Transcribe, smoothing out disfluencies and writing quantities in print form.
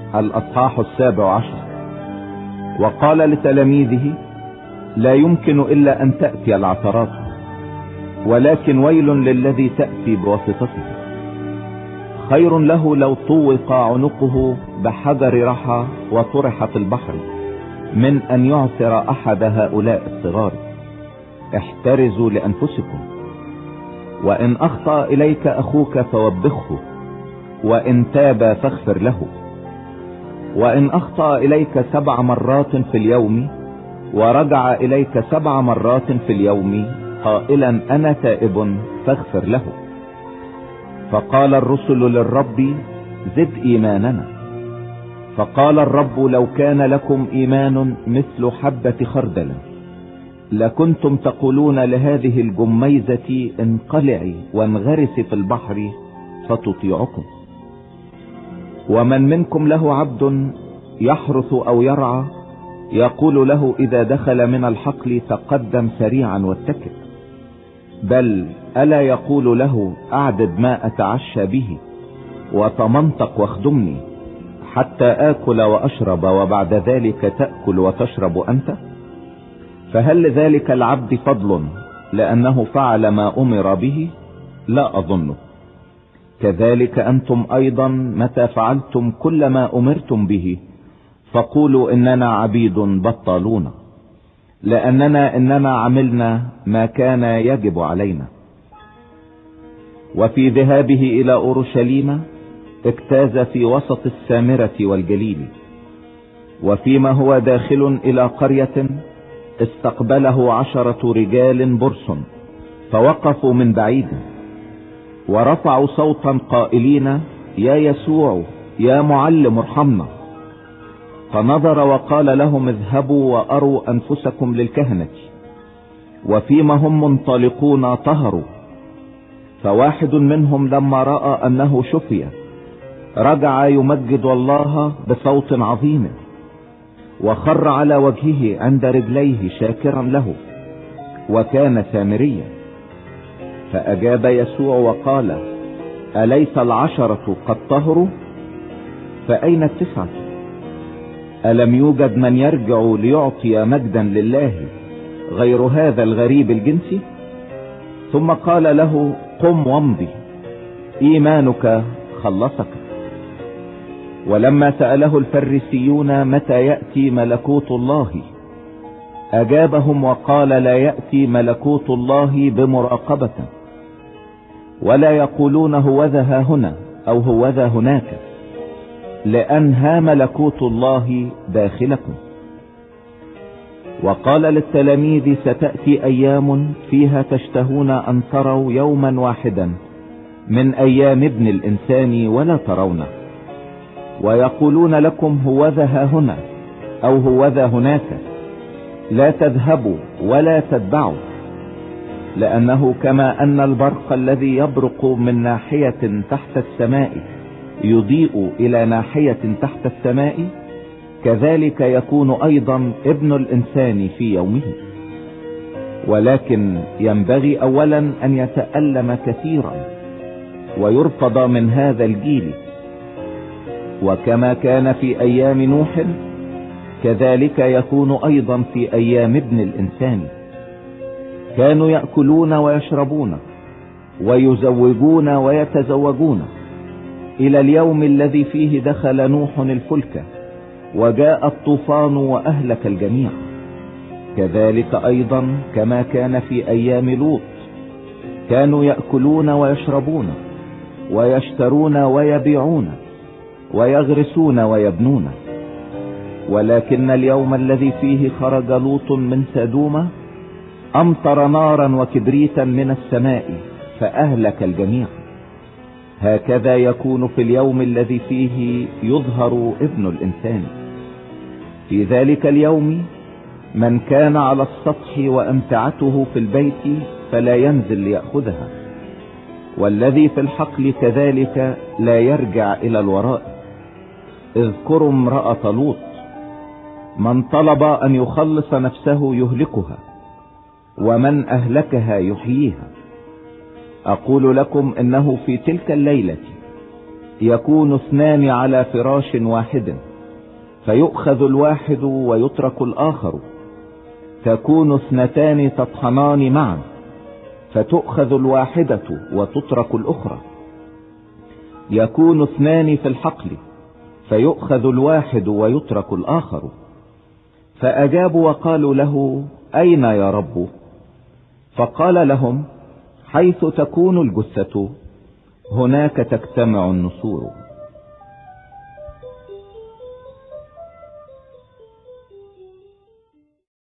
الأصحاح 17. وقال لتلاميذه: لا يمكن إلا أن تأتي العثرات، ولكن ويل للذي تأتي بواسطته. خير له لو طوق عنقه بحجر رحى وطرح في البحر من أن يعثر أحد هؤلاء الصغار. احترزوا لأنفسكم. وإن أخطأ إليك أخوك فوبخه، وإن تاب فاغفر له. وإن أخطأ إليك 7 مرات في اليوم ورجع إليك 7 مرات في اليوم قائلا أنا تائب فاغفر له. فقال الرسل للرب: زد إيماننا. فقال الرب: لو كان لكم إيمان مثل حبة خردل لكنتم تقولون لهذه الجميزة انقلعي وانغرسي في البحر فتطيعكم. ومن منكم له عبد يحرث أو يرعى يقول له إذا دخل من الحقل تقدم سريعا واتكل؟ بل ألا يقول له أعدد ما أتعشى به وتمنطق واخدمني حتى آكل وأشرب وبعد ذلك تأكل وتشرب أنت؟ فهل لذلك العبد فضل لأنه فعل ما أمر به؟ لا أظنه. كذلك أنتم أيضا متى فعلتم كل ما أمرتم به فقولوا إننا عبيد بطالون، لأننا إنما عملنا ما كان يجب علينا. وفي ذهابه إلى أورشليم اجتاز في وسط السامرة والجليل، وفيما هو داخل إلى قرية استقبله 10 رجال برص فوقفوا من بعيد ورفعوا صوتا قائلين: يا يسوع يا معلم ارحمنا. فنظر وقال لهم: اذهبوا وأروا أنفسكم للكهنة. وفيما هم منطلقون طهروا. فواحد منهم لما رأى أنه شفي رجع يمجد الله بصوت عظيم، وخر على وجهه عند رجليه شاكرا له، وكان سامريا. فأجاب يسوع وقال: أليس 10 قد طهروا؟ فأين 9؟ ألم يوجد من يرجع ليعطي مجدا لله غير هذا الغريب الجنسي؟ ثم قال له: قم وامضي، إيمانك خلصك. ولما سأله الفريسيون متى يأتي ملكوت الله أجابهم وقال: لا يأتي ملكوت الله بمراقبة، ولا يقولون هوذا ها هنا أو هوذا هناك، لأن ها ملكوت الله داخلكم. وقال للتلاميذ: ستأتي أيام فيها تشتهون أن تروا يوما واحدا من أيام ابن الإنسان ولا ترونه، ويقولون لكم هوذا ها هنا أو هوذا هناك، لا تذهبوا ولا تتبعوا. لأنه كما أن البرق الذي يبرق من ناحية تحت السماء يضيء إلى ناحية تحت السماء، كذلك يكون أيضا ابن الإنسان في يومه. ولكن ينبغي أولا أن يتألم كثيرا ويرفض من هذا الجيل. وكما كان في أيام نوح كذلك يكون أيضا في أيام ابن الإنسان. كانوا يأكلون ويشربون ويزوجون ويتزوجون إلى اليوم الذي فيه دخل نوح الفلك وجاء الطوفان وأهلك الجميع. كذلك أيضا كما كان في أيام لوط، كانوا يأكلون ويشربون ويشترون ويبيعون ويغرسون ويبنون. ولكن اليوم الذي فيه خرج لوط من سدوم أمطر نارا وكبريتا من السماء فأهلك الجميع. هكذا يكون في اليوم الذي فيه يظهر ابن الإنسان. في ذلك اليوم من كان على السطح وأمتعته في البيت فلا ينزل ليأخذها، والذي في الحقل كذلك لا يرجع إلى الوراء. اذكروا امرأة لوط، من طلب أن يخلص نفسه يهلكها، ومن أهلكها يحييها. أقول لكم إنه في تلك الليلة يكون اثنان على فراش واحد فيؤخذ الواحد ويترك الآخر. تكون اثنتان تطحنان معا فتؤخذ الواحدة وتترك الأخرى. يكون اثنان في الحقل فيؤخذ الواحد ويترك الآخر. فأجابوا وقالوا له: أين يا رب؟ فقال لهم: حيث تكون الجثة هناك تجتمع النسور.